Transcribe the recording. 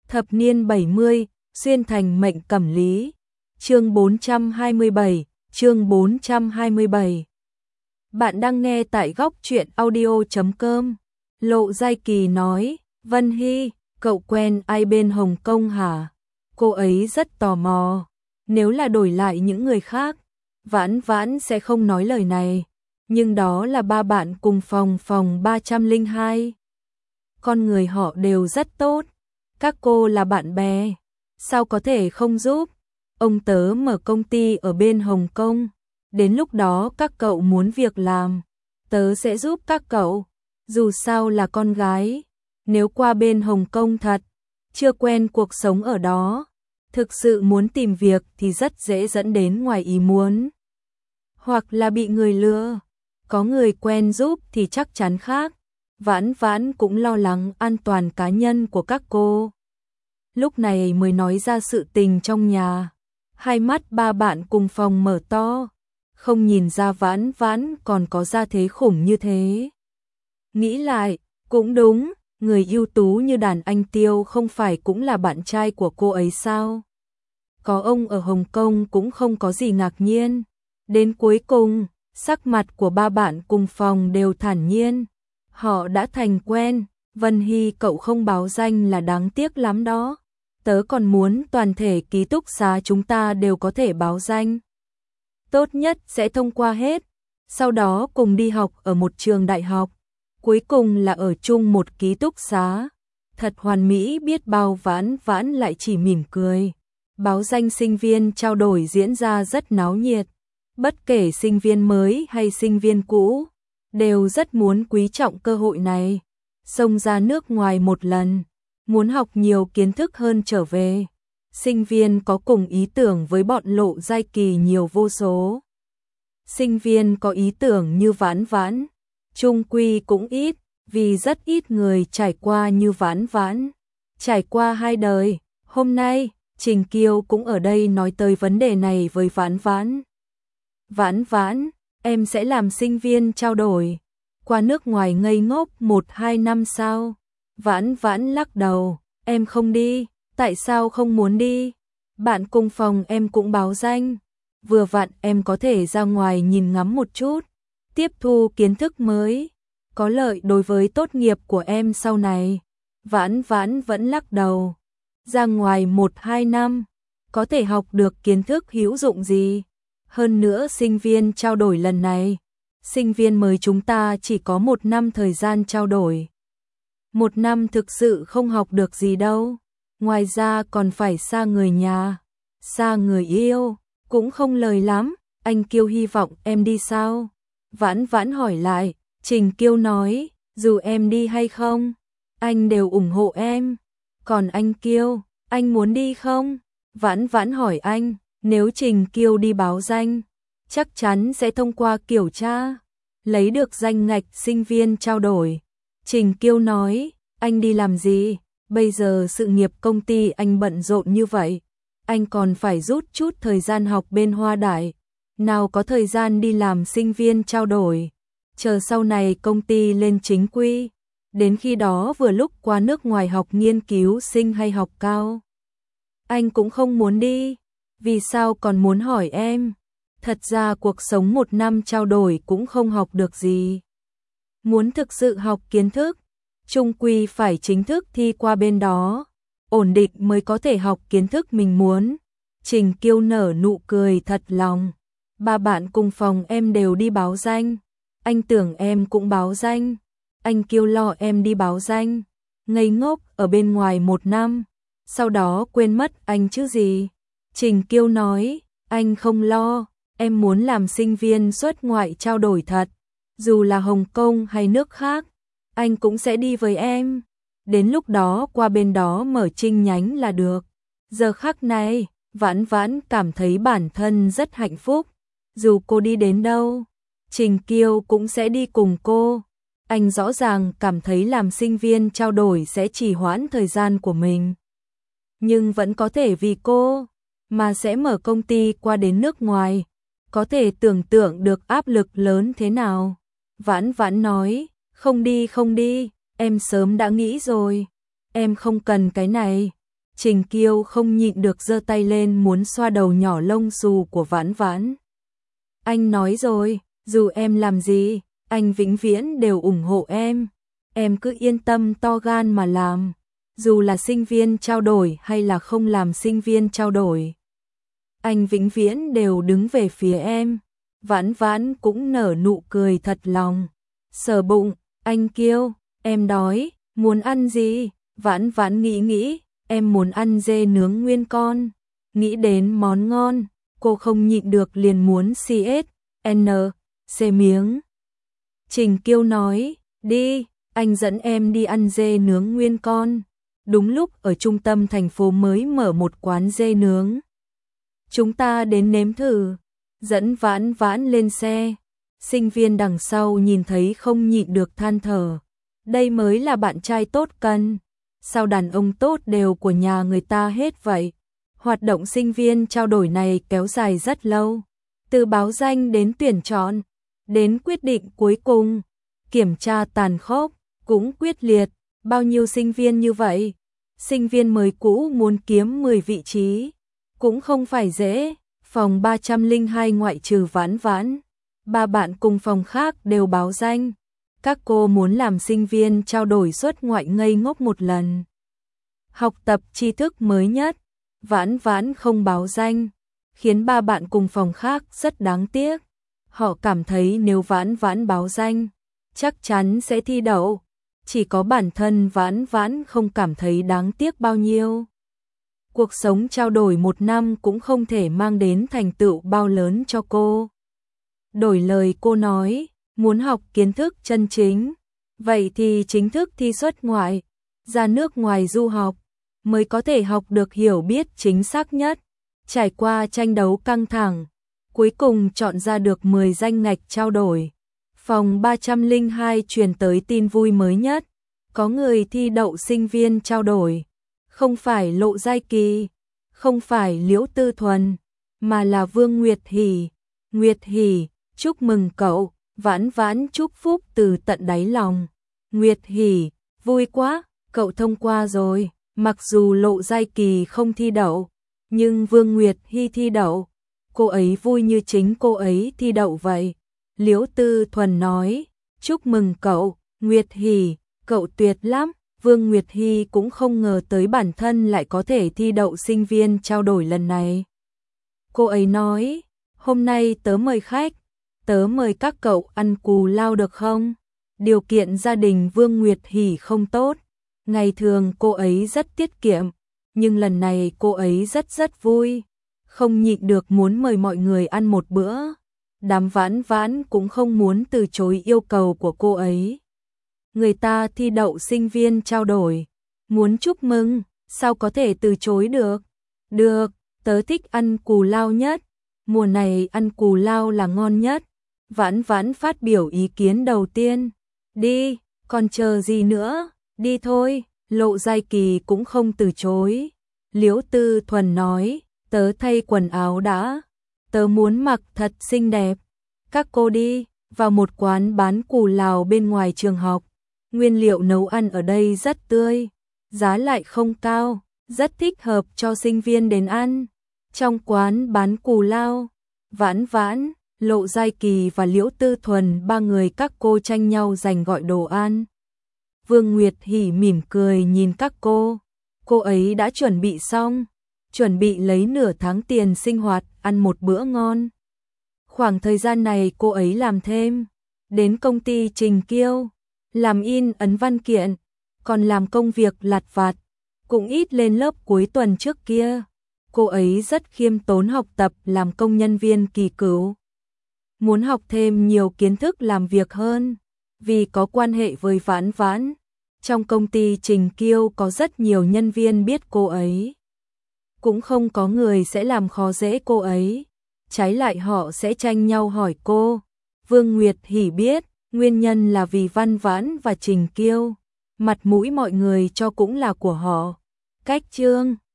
Thập niên 70, xuyên thành mệnh cẩm lý. Chương 427, chương 427. Bạn đang nghe tại góc truyện audio.com. Lộ Giai Kỳ nói, Vân Hy, cậu quen ai bên Hồng Kông hả? Cô ấy rất tò mò. Nếu là đổi lại những người khác, Vãn Vãn sẽ không nói lời này. Nhưng đó là ba bạn cùng phòng 302. Con người họ đều rất tốt. Các cô là bạn bè, sao có thể không giúp? Ông tớ mở công ty ở bên Hồng Kông. Đến lúc đó các cậu muốn việc làm, tớ sẽ giúp các cậu. Dù sao là con gái, nếu qua bên Hồng Kông thật, chưa quen cuộc sống ở đó, thực sự muốn tìm việc thì rất dễ dẫn đến ngoài ý muốn. Hoặc là bị người lừa, có người quen giúp thì chắc chắn khác. Vãn Vãn cũng lo lắng an toàn cá nhân của các cô. Lúc này mới nói ra sự tình trong nhà. Hai mắt ba bạn cùng phòng mở to, không nhìn ra Vãn Vãn còn có gia thế khủng như thế. Nghĩ lại, cũng đúng, người ưu tú như đàn anh Tiêu không phải cũng là bạn trai của cô ấy sao? Có ông ở Hồng Kông cũng không có gì ngạc nhiên. Đến cuối cùng, sắc mặt của ba bạn cùng phòng đều thản nhiên. Họ đã thành quen. Vân Hy, cậu không báo danh là đáng tiếc lắm đó. Tớ còn muốn toàn thể ký túc xá chúng ta đều có thể báo danh. Tốt nhất sẽ thông qua hết, sau đó cùng đi học ở một trường đại học, cuối cùng là ở chung một ký túc xá. Thật hoàn mỹ biết bao. Vãn Vãn lại chỉ mỉm cười. Báo danh sinh viên trao đổi diễn ra rất náo nhiệt. Bất kể sinh viên mới hay sinh viên cũ, đều rất muốn quý trọng cơ hội này. Xông ra nước ngoài một lần, muốn học nhiều kiến thức hơn trở về. Sinh viên có cùng ý tưởng với bọn Lộ Giai Kỳ nhiều vô số. Sinh viên có ý tưởng như Vãn Vãn, chung quy cũng ít, vì rất ít người trải qua như Vãn Vãn. Trải qua hai đời, hôm nay, Trình Kiêu cũng ở đây nói tới vấn đề này với Vãn Vãn. Vãn Vãn, em sẽ làm sinh viên trao đổi, qua nước ngoài ngây ngốc 1-2 năm sao? Vãn Vãn lắc đầu, em không đi. Tại sao không muốn đi? Bạn cùng phòng em cũng báo danh. Vừa vặn em có thể ra ngoài nhìn ngắm một chút, tiếp thu kiến thức mới, có lợi đối với tốt nghiệp của em sau này. Vãn Vãn vẫn lắc đầu. Ra ngoài 1-2 năm, có thể học được kiến thức hữu dụng gì? Hơn nữa sinh viên trao đổi lần này, sinh viên mới chúng ta chỉ có 1 năm thời gian trao đổi. 1 năm thực sự không học được gì đâu. Ngoài ra còn phải xa người nhà, xa người yêu, cũng không lời lắm. Anh Kiêu hy vọng em đi sao? Vãn Vãn hỏi lại. Trình Kiêu nói, dù em đi hay không, anh đều ủng hộ em. Còn anh Kiêu, anh muốn đi không? Vãn Vãn hỏi anh. Nếu Trình Kiêu đi báo danh, chắc chắn sẽ thông qua kiểm tra, lấy được danh ngạch sinh viên trao đổi. Trình Kiêu nói, anh đi làm gì? Bây giờ sự nghiệp công ty anh bận rộn như vậy, anh còn phải rút chút thời gian học bên Hoa Đại, nào có thời gian đi làm sinh viên trao đổi. Chờ sau này công ty lên chính quy, đến khi đó vừa lúc qua nước ngoài học nghiên cứu sinh hay học cao. Anh cũng không muốn đi. Vì sao còn muốn hỏi em? Thật ra cuộc sống 1 năm trao đổi cũng không học được gì. Muốn thực sự học kiến thức, chung quy phải chính thức thi qua bên đó, ổn định mới có thể học kiến thức mình muốn. Trình Kiêu nở nụ cười thật lòng. Ba bạn cùng phòng em đều đi báo danh. Anh tưởng em cũng báo danh. Anh Kiêu lo em đi báo danh, ngây ngốc ở bên ngoài 1 năm, sau đó quên mất anh chứ gì. Trình Kiêu nói, anh không lo, em muốn làm sinh viên xuất ngoại trao đổi thật. Dù là Hồng Kông hay nước khác, anh cũng sẽ đi với em. Đến lúc đó qua bên đó mở chi nhánh là được. Giờ khắc này, Vãn Vãn cảm thấy bản thân rất hạnh phúc. Dù cô đi đến đâu, Trình Kiêu cũng sẽ đi cùng cô. Anh rõ ràng cảm thấy làm sinh viên trao đổi sẽ trì hoãn thời gian của mình, nhưng vẫn có thể vì cô mà sẽ mở công ty qua đến nước ngoài. Có thể tưởng tượng được áp lực lớn thế nào. Vãn Vãn nói, không đi, em sớm đã nghĩ rồi. Em không cần cái này. Trình Kiêu không nhịn được giơ tay lên muốn xoa đầu nhỏ lông xù của Vãn Vãn. Anh nói rồi, dù em làm gì, anh vĩnh viễn đều ủng hộ em cứ yên tâm to gan mà làm, dù là sinh viên trao đổi hay là không làm sinh viên trao đổi. Anh vĩnh viễn đều đứng về phía em. Vãn Vãn cũng nở nụ cười thật lòng. Sờ bụng, anh Kiêu, em đói, muốn ăn gì? Vãn Vãn nghĩ, em muốn ăn dê nướng nguyên con. Nghĩ đến món ngon, cô không nhịn được liền muốn CSN miếng. Trình Kiêu nói, đi, anh dẫn em đi ăn dê nướng nguyên con. Đúng lúc ở trung tâm thành phố mới mở một quán dê nướng. Chúng ta đến nếm thử. Dẫn Vãn Vãn lên xe. Sinh viên đằng sau nhìn thấy không nhịn được than thở. Đây mới là bạn trai tốt cần. Sao đàn ông tốt đều của nhà người ta hết vậy? Hoạt động sinh viên trao đổi này kéo dài rất lâu. Từ báo danh đến tuyển chọn, đến quyết định cuối cùng. Kiểm tra tàn khốc, cũng quyết liệt. Bao nhiêu sinh viên như vậy? Sinh viên mới cũ muốn kiếm 10 vị trí. Cũng không phải dễ. Phòng 302 ngoại trừ Vãn Vãn, 3 bạn cùng phòng khác đều báo danh. Các cô muốn làm sinh viên trao đổi xuất ngoại ngây ngốc một lần. Học tập tri thức mới nhất. Vãn Vãn không báo danh, khiến 3 bạn cùng phòng khác rất đáng tiếc. Họ cảm thấy nếu Vãn Vãn báo danh, chắc chắn sẽ thi đậu. Chỉ có bản thân Vãn Vãn không cảm thấy đáng tiếc bao nhiêu. Cuộc sống trao đổi 1 năm cũng không thể mang đến thành tựu bao lớn cho cô. Đổi lời cô nói, muốn học kiến thức chân chính, vậy thì chính thức thi xuất ngoại, ra nước ngoài du học, mới có thể học được hiểu biết chính xác nhất. Trải qua tranh đấu căng thẳng, cuối cùng chọn ra được 10 danh ngạch trao đổi. Phòng 302 truyền tới tin vui mới nhất, có người thi đậu sinh viên trao đổi. Không phải Lộ Giai Kỳ, không phải Liễu Tư Thuần, mà là Vương Nguyệt Hỷ. Nguyệt Hỷ, chúc mừng cậu. Vãn Vãn chúc phúc từ tận đáy lòng. Nguyệt Hỷ, vui quá, cậu thông qua rồi. Mặc dù Lộ Giai Kỳ không thi đậu, nhưng Vương Nguyệt Hy thi đậu. Cô ấy vui như chính cô ấy thi đậu vậy. Liễu Tư Thuần nói, chúc mừng cậu, Nguyệt Hỷ, cậu tuyệt lắm. Vương Nguyệt Hy cũng không ngờ tới bản thân lại có thể thi đậu sinh viên trao đổi lần này. Cô ấy nói, hôm nay tớ mời khách, tớ mời các cậu ăn cù lao được không? Điều kiện gia đình Vương Nguyệt Hỷ không tốt, ngày thường cô ấy rất tiết kiệm, nhưng lần này cô ấy rất vui, không nhịn được muốn mời mọi người ăn một bữa. Đám Vãn Vãn cũng không muốn từ chối yêu cầu của cô ấy. Người ta thi đậu sinh viên trao đổi, muốn chúc mừng, sao có thể từ chối được? Được, tớ thích ăn cù lao nhất, mùa này ăn cù lao là ngon nhất. Vãn Vãn phát biểu ý kiến đầu tiên. Đi, còn chờ gì nữa, đi thôi. Lộ Giai Kỳ cũng không từ chối. Liễu Tư Thuần nói, tớ thay quần áo đã, tớ muốn mặc thật xinh đẹp. Các cô đi, vào một quán bán cù lao bên ngoài trường học. Nguyên liệu nấu ăn ở đây rất tươi, giá lại không cao, rất thích hợp cho sinh viên đến ăn. Trong quán bán cù lao, Vãn Vãn, Lộ Giai Kỳ và Liễu Tư Thuần 3 người các cô tranh nhau giành gọi đồ ăn. Vương Nguyệt Hỷ mỉm cười nhìn các cô ấy đã chuẩn bị xong, chuẩn bị lấy nửa tháng tiền sinh hoạt ăn một bữa ngon. Khoảng thời gian này cô ấy làm thêm, đến công ty Trình Kiêu, làm in ấn văn kiện, còn làm công việc lặt vặt, cũng ít lên lớp cuối tuần trước kia. Cô ấy rất khiêm tốn học tập làm công nhân viên kỳ cựu. Muốn học thêm nhiều kiến thức làm việc hơn, vì có quan hệ với Vãn Vãn. Trong công ty Trình Kiêu có rất nhiều nhân viên biết cô ấy. Cũng không có người sẽ làm khó dễ cô ấy. Trái lại họ sẽ tranh nhau hỏi cô. Vương Nguyệt Hỷ biết, nguyên nhân là vì Vãn Vãn và Trình Kiêu. Mặt mũi mọi người cho cũng là của họ. Cách chương